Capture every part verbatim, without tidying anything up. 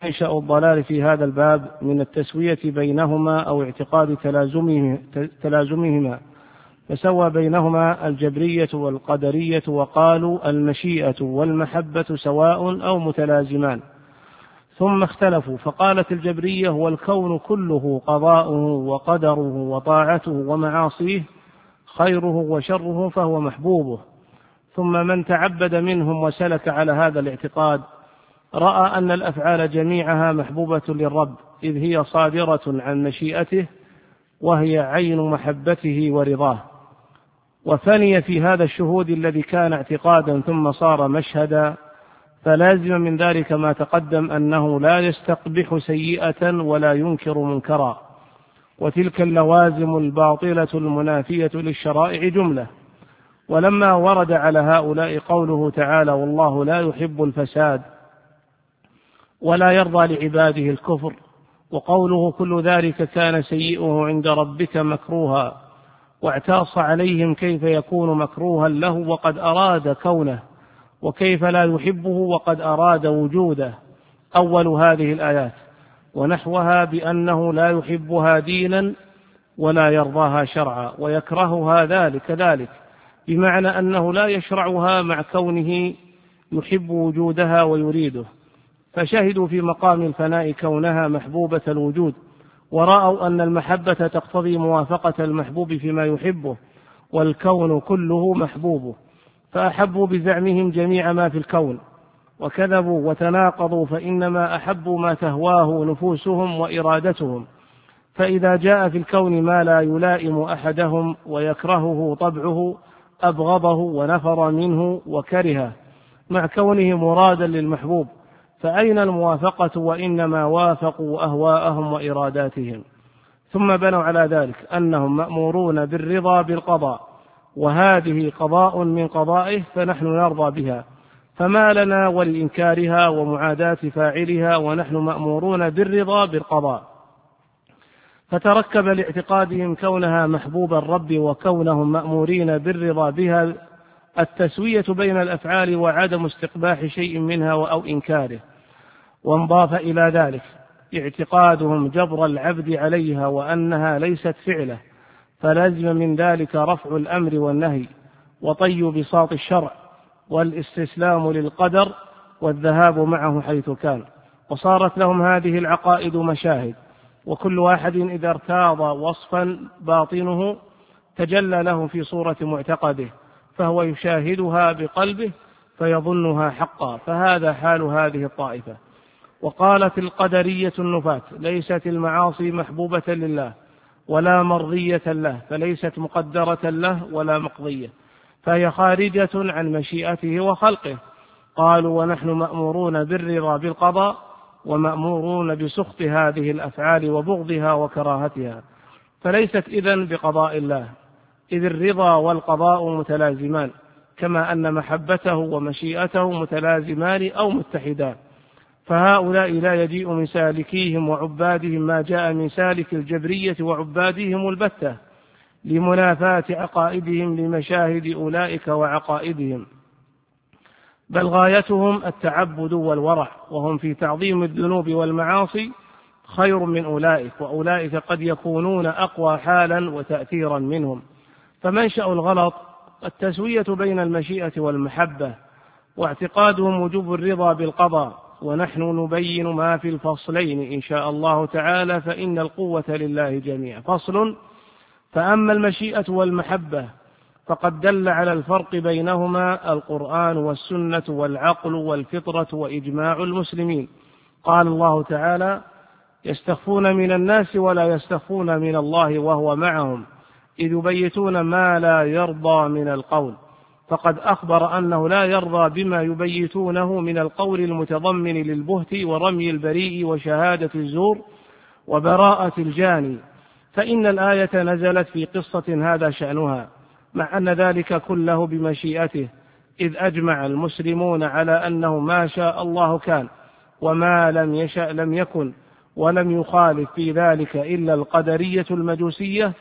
منشأ الضلال في هذا الباب من التسوية بينهما أو اعتقاد تلازمهما، فسوى بينهما الجبرية والقدرية وقالوا المشيئة والمحبة سواء أو متلازمان، ثم اختلفوا فقالت الجبرية والكون كله قضاؤه وقدره وطاعته ومعاصيه خيره وشره فهو محبوبه. ثم من تعبد منهم وسلك على هذا الاعتقاد رأى أن الأفعال جميعها محبوبة للرب، إذ هي صادرة عن مشيئته وهي عين محبته ورضاه، وفني في هذا الشهود الذي كان اعتقادا ثم صار مشهدا. فلازم من ذلك ما تقدم أنه لا يستقبح سيئة ولا ينكر منكرا، وتلك اللوازم الباطلة المنافية للشرائع جملة. ولما ورد على هؤلاء قوله تعالى والله لا يحب الفساد ولا يرضى لعباده الكفر، وقوله كل ذلك كان سيئه عند ربك مكروها، واعتاص عليهم كيف يكون مكروها له وقد أراد كونه، وكيف لا يحبه وقد أراد وجوده، أول هذه الآيات، ونحوها بأنه لا يحبها دينا ولا يرضاها شرعا ويكرهها ذلك كذلك، بمعنى أنه لا يشرعها مع كونه يحب وجودها ويريده. فشهدوا في مقام الفناء كونها محبوبة الوجود، ورأوا أن المحبة تقتضي موافقة المحبوب فيما يحبه، والكون كله محبوبه، فأحبوا بزعمهم جميع ما في الكون، وكذبوا وتناقضوا، فإنما أحبوا ما تهواه نفوسهم وإرادتهم، فإذا جاء في الكون ما لا يلائم أحدهم ويكرهه طبعه أبغضه ونفر منه وكرهه مع كونه مرادا للمحبوب، فأين الموافقة؟ وإنما وافقوا أهواءهم وإراداتهم. ثم بنوا على ذلك أنهم مأمورون بالرضا بالقضاء، وهذه قضاء من قضائه فنحن نرضى بها، فما لنا ولإنكارها ومعاداة فاعلها ونحن مأمورون بالرضا بالقضاء. فتركب لاعتقادهم كونها محبوب الرب وكونهم مأمورين بالرضا بها التسوية بين الأفعال وعدم استقباح شيء منها أو إنكاره، وانضاف إلى ذلك اعتقادهم جبر العبد عليها وأنها ليست فعله، فلازم من ذلك رفع الأمر والنهي وطي بساط الشرع والاستسلام للقدر والذهاب معه حيث كان. وصارت لهم هذه العقائد مشاهد، وكل واحد إذا ارتاض وصفا باطنه تجلى له في صورة معتقده، فهو يشاهدها بقلبه فيظنها حقا، فهذا حال هذه الطائفة. وقالت القدرية النفاة ليست المعاصي محبوبة لله ولا مرضية له، فليست مقدرة له ولا مقضية، فهي خارجة عن مشيئته وخلقه. قالوا ونحن مأمورون بالرضا بالقضاء ومأمورون بسخط هذه الأفعال وبغضها وكراهتها، فليست إذن بقضاء الله، إذ الرضا والقضاء متلازمان، كما أن محبته ومشيئته متلازمان أو متحدان. فهؤلاء لا يجيء من سالكيهم وعبادهم ما جاء من سالك الجبرية وعبادهم البتة لمنافاة عقائدهم لمشاهد أولئك وعقائدهم، بل غايتهم التعبد والورع، وهم في تعظيم الذنوب والمعاصي خير من أولئك، وأولئك قد يكونون أقوى حالا وتأثيرا منهم. فمنشأ الغلط التسوية بين المشيئة والمحبة، واعتقادهم وجوب الرضا بالقضاء، ونحن نبين ما في الفصلين إن شاء الله تعالى، فإن القوة لله جميعا. فصل: فأما المشيئة والمحبة فقد دل على الفرق بينهما القرآن والسنة والعقل والفطرة وإجماع المسلمين. قال الله تعالى: يستخفون من الناس ولا يستخفون من الله وهو معهم إذ يبيتون ما لا يرضى من القول. فقد أخبر أنه لا يرضى بما يبيتونه من القول المتضمن للبهت ورمي البريء وشهادة الزور وبراءة الجاني، فإن الآية نزلت في قصة هذا شأنها، مع أن ذلك كله بمشيئته، إذ أجمع المسلمون على أنه ما شاء الله كان، وما لم يشأ لم يكن، ولم يخالف في ذلك إلا القدرية المجوسية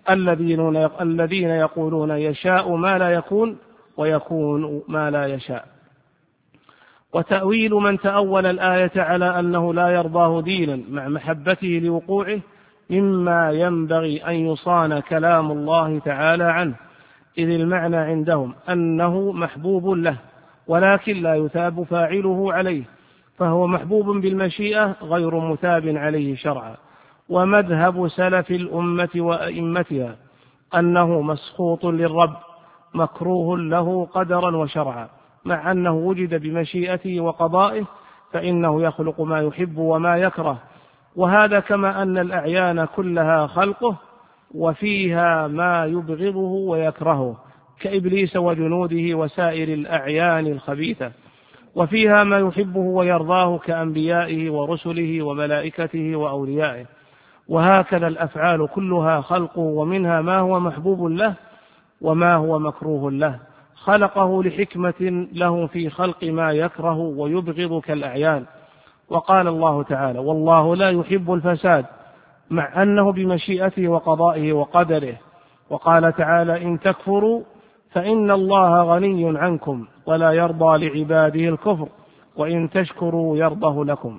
الذين يقولون يشاء ما لا يكون ويكون ما لا يشاء. وتأويل من تأول الآية على أنه لا يرضاه دينا مع محبته لوقوعه مما ينبغي أن يصان كلام الله تعالى عنه، إذ المعنى عندهم أنه محبوب له ولكن لا يثاب فاعله عليه، فهو محبوب بالمشيئة غير مثاب عليه شرعا. ومذهب سلف الأمة وأئمتها أنه مسخوط للرب مكروه له قدرا وشرعا، مع أنه وجد بمشيئته وقضائه فإنه يخلق ما يحب وما يكره، وهذا كما أن الأعيان كلها خلقه وفيها ما يبغضه ويكرهه كإبليس وجنوده وسائر الأعيان الخبيثة، وفيها ما يحبه ويرضاه كأنبيائه ورسله وملائكته وأوليائه. وهكذا الأفعال كلها خلقه، ومنها ما هو محبوب له وما هو مكروه له، خلقه لحكمة له في خلق ما يكره ويبغض كالأعيان. وقال الله تعالى: والله لا يحب الفساد، مع أنه بمشيئته وقضائه وقدره. وقال تعالى: إن تكفروا فإن الله غني عنكم ولا يرضى لعباده الكفر وإن تشكروا يرضه لكم.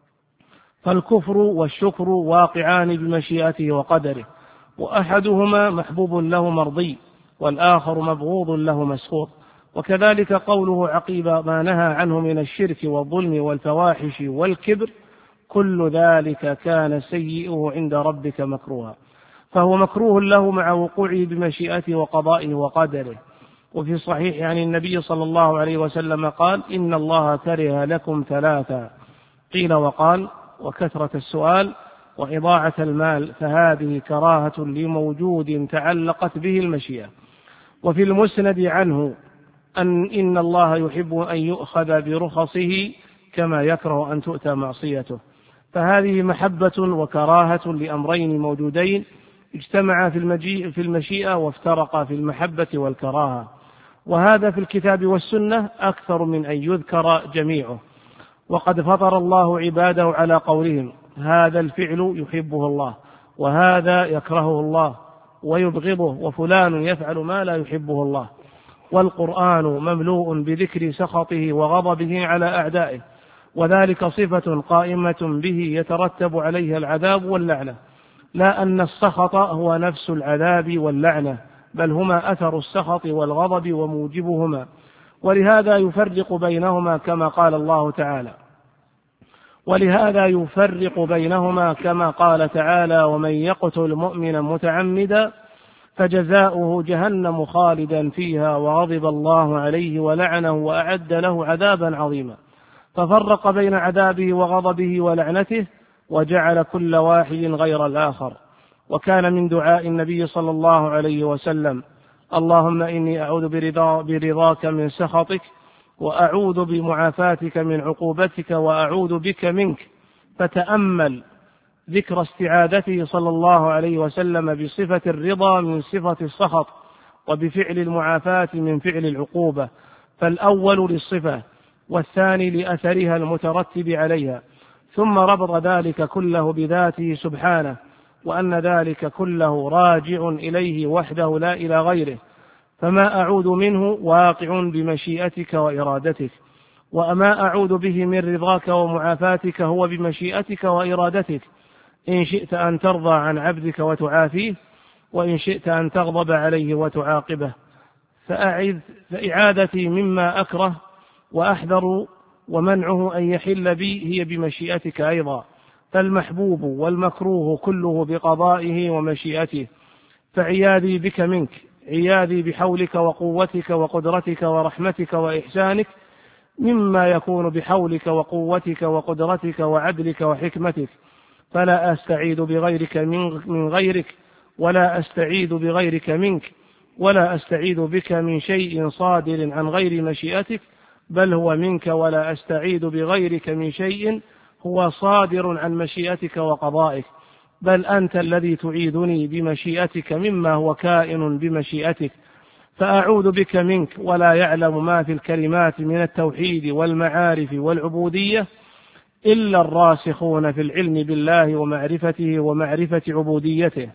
فالكفر والشكر واقعان بمشيئته وقدره، وأحدهما محبوب له مرضي والآخر مبغوض له مسخوط. وكذلك قوله عقيب ما نهى عنه من الشرك والظلم والفواحش والكبر: كل ذلك كان سيئه عند ربك مكروها. فهو مكروه له مع وقوعه بمشيئته وقضائه وقدره. وفي صحيح عن النبي صلى الله عليه وسلم قال: إن الله كره لكم ثلاثا، قيل وقال وكثرة السؤال وإضاعة المال، فهذه كراهة لموجود تعلقت به المشيئة. وفي المسند عنه أن إن الله يحب أن يؤخذ برخصه كما يكره أن تؤتى معصيته. فهذه محبة وكراهة لأمرين موجودين اجتمعا في في المشيئة وافترقا في المحبة والكراهة، وهذا في الكتاب والسنة أكثر من أن يذكر جميعه. وقد فطر الله عباده على قولهم: هذا الفعل يحبه الله وهذا يكرهه الله ويبغضه، وفلان يفعل ما لا يحبه الله. والقرآن مملوء بذكر سخطه وغضبه على أعدائه، وذلك صفة قائمة به يترتب عليها العذاب واللعنة، لا أن السخط هو نفس العذاب واللعنة، بل هما أثر السخط والغضب وموجبهما. ولهذا يفرق بينهما كما قال الله تعالى ولهذا يفرق بينهما كما قال تعالى: ومن يقتل مؤمنا متعمدا فجزاؤه جهنم خالدا فيها وغضب الله عليه ولعنه وأعد له عذابا عظيما. ففرق بين عذابه وغضبه ولعنته وجعل كل واحد غير الآخر. وكان من دعاء النبي صلى الله عليه وسلم: اللهم إني أعوذ برضا برضاك من سخطك وأعوذ بمعافاتك من عقوبتك وأعوذ بك منك. فتأمل ذكر استعاذته صلى الله عليه وسلم بصفة الرضا من صفة السخط، وبفعل المعافاة من فعل العقوبة، فالأول للصفة والثاني لأثرها المترتب عليها، ثم ربط ذلك كله بذاته سبحانه، وأن ذلك كله راجع إليه وحده لا إلى غيره. فما أعوذ منه واقع بمشيئتك وإرادتك، وما أعوذ به من رضاك ومعافاتك هو بمشيئتك وإرادتك، إن شئت أن ترضى عن عبدك وتعافيه، وإن شئت أن تغضب عليه وتعاقبه. فأعذ فإعادتي مما أكره وأحذر ومنعه أن يحل بي هي بمشيئتك أيضا، فالمحبوب والمكروه كله بقضائه ومشيئته. فعياذي بك منك، عياذي بحولك وقوتك وقدرتك ورحمتك وإحسانك، مما يكون بحولك وقوتك وقدرتك وعدلك وحكمتك، فلا أستعيذ بغيرك من غيرك، ولا أستعيذ بغيرك منك، ولا أستعيذ بك من شيء صادر عن غير مشيئتك، بل هو منك، ولا أستعيذ بغيرك من شيء هو صادر عن مشيئتك وقضائك، بل أنت الذي تعيذني بمشيئتك مما هو كائن بمشيئتك. فأعوذ بك منك، ولا يعلم ما في الكلمات من التوحيد والمعارف والعبودية إلا الراسخون في العلم بالله ومعرفته ومعرفة عبوديته.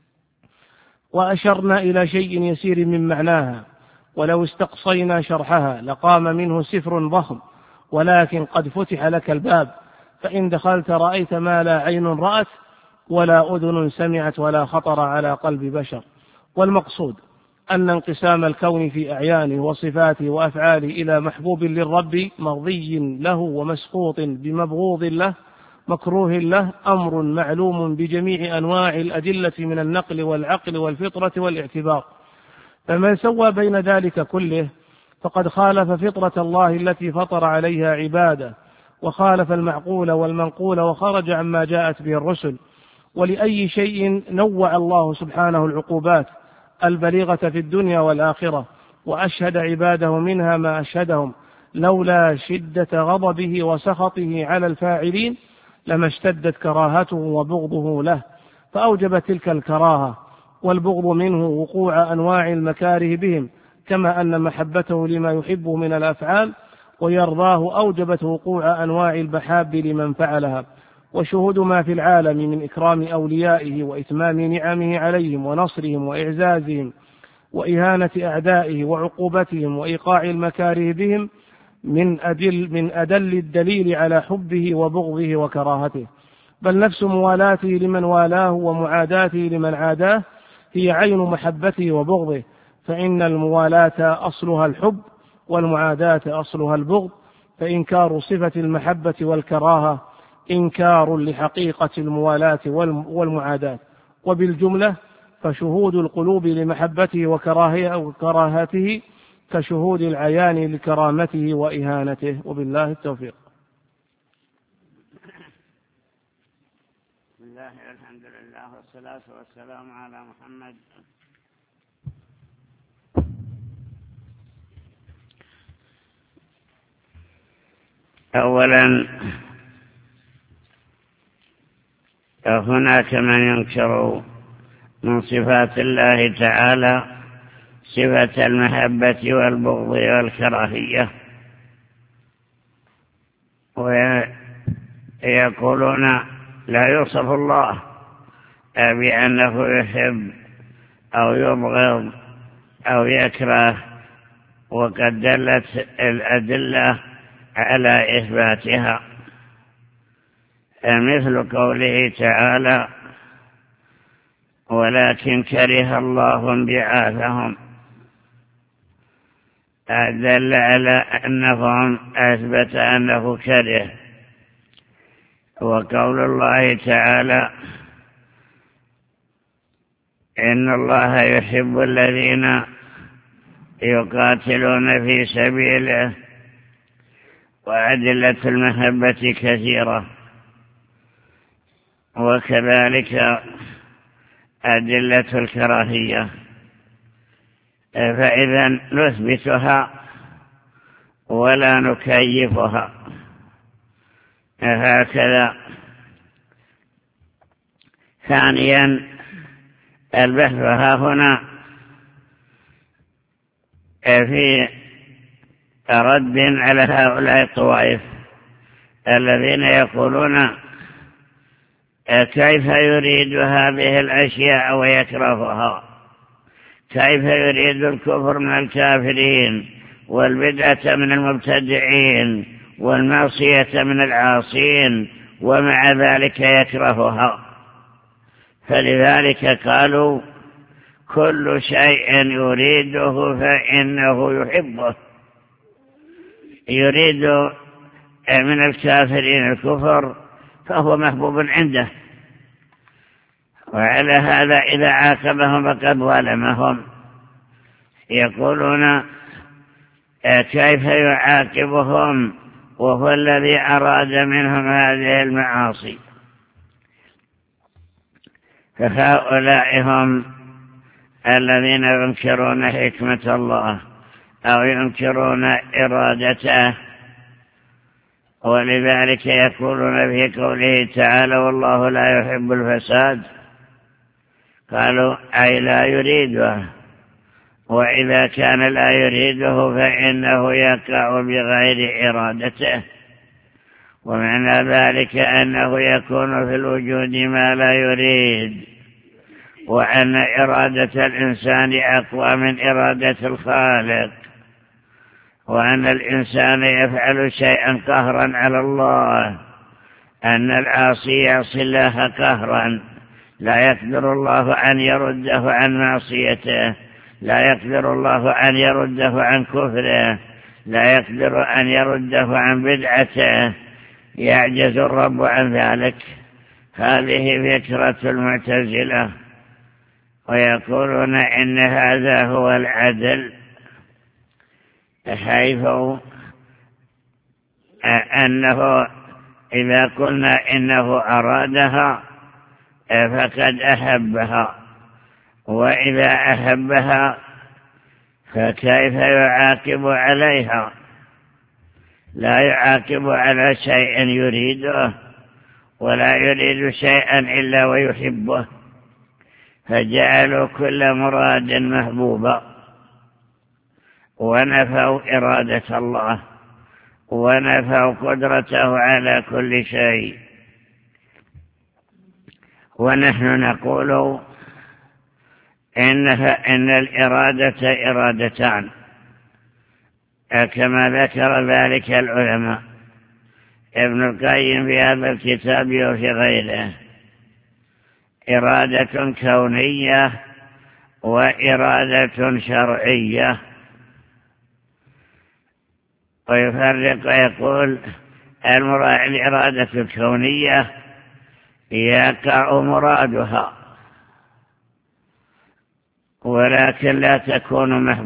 وأشرنا إلى شيء يسير من معناها، ولو استقصينا شرحها لقام منه سفر ضخم، ولكن قد فتح لك الباب، فإن دخلت رأيت ما لا عين رأت ولا أذن سمعت ولا خطر على قلب بشر. والمقصود أن انقسام الكون في أعيانه وصفاته وأفعاله إلى محبوب للرب مرضي له ومسقوط بمبغوض له مكروه له أمر معلوم بجميع أنواع الأدلة من النقل والعقل والفطرة والاعتبار. فمن سوى بين ذلك كله فقد خالف فطرة الله التي فطر عليها عباده، وخالف المعقول والمنقول، وخرج عما جاءت به الرسل. ولأي شيء نوع الله سبحانه العقوبات البليغة في الدنيا والآخرة، وأشهد عباده منها ما أشهدهم، لولا شدة غضبه وسخطه على الفاعلين لما اشتدت كراهته وبغضه له، فأوجب تلك الكراهة والبغض منه وقوع أنواع المكاره بهم، كما أن محبته لما يحب من الأفعال ويرضاه أوجبت وقوع أنواع المحاب لمن فعلها. وشهود ما في العالم من إكرام أوليائه وإتمام نعمه عليهم ونصرهم وإعزازهم وإهانة أعدائه وعقوبتهم وإيقاع المكاره بهم من أدل, من أدل الدليل على حبه وبغضه وكراهته. بل نفس موالاته لمن والاه ومعاداته لمن عاداه هي عين محبته وبغضه، فإن الموالاة أصلها الحب والمعاداة أصلها البغض، فإنكار صفة المحبة والكراهة إنكار لحقيقة الموالاة والمعاداة. وبالجملة فشهود القلوب لمحبته وكراهته كشهود العيان لكرامته وإهانته. وبالله التوفيق. بسم الله والحمد لله والصلاة والسلام على محمد. أولا هناك من ينكر من صفات الله تعالى صفة المحبة والبغض والكراهية، ويقولون لا يوصف الله بأنه يحب أو يبغض أو يكره، وقد دلت الأدلة على إثباتها، مثل قوله تعالى ولكن كره الله انبعاثهم، دل على أنهم أثبت أنه كره. وقول الله تعالى إن الله يحب الذين يقاتلون في سبيله، وأدلة المحبة كثيرة، وكذلك أدلة الكراهية. فإذا نثبتها ولا نكيفها، هكذا. ثانيا البحث ها هنا في رد على هؤلاء الطوائف الذين يقولون كيف يريد هذه الأشياء ويكرهها، كيف يريد الكفر من الكافرين والبدعة من المبتدعين والمعصية من العاصين، ومع ذلك يكرهها. فلذلك قالوا كل شيء يريده فإنه يحبه، يريد من الكافرين الكفر فهو محبوب عنده، وعلى هذا إذا عاقبهم فقد ظلمهم. يقولون كيف يعاقبهم وهو الذي أراد منهم هذه المعاصي. فهؤلاء هم الذين ينكرون حكمة الله أو ينكرون إرادته، ولذلك يقولون في قوله تعالى والله لا يحب الفساد، قالوا أي لا يريده، وإذا كان لا يريده فإنه يقع بغير إرادته، ومعنى ذلك أنه يكون في الوجود ما لا يريد، وأن إرادة الإنسان أقوى من إرادة الخالق، وأن الإنسان يفعل شيئا قهرا على الله، أن العاصي يعصي الله قهرا، لا يقدر الله أن يرده عن معصيته، لا يقدر الله أن يرده عن كفره، لا يقدر أن يرده عن بدعته، يعجز الرب عن ذلك. هذه فكرة المعتزلة، ويقولون إن هذا هو العدل، حيث أنه إذا قلنا إنه أرادها فقد أحبها، وإذا أحبها فكيف يعاقب عليها؟ لا يعاقب على شيء يريده، ولا يريد شيئا إلا ويحبه، فجعلوا كل مراد محبوبا، ونفوا إرادة الله، ونفوا قدرته على كل شيء. ونحن نقول إنها إن الإرادة إرادتان، كما ذكر ذلك العلماء، ابن القيم في هذا الكتاب وفي غيره، إرادة كونية وإرادة شرعية. ويفرق ويقول الإرادة الكونية يقع مرادها، ولكن لا تكون محبوبة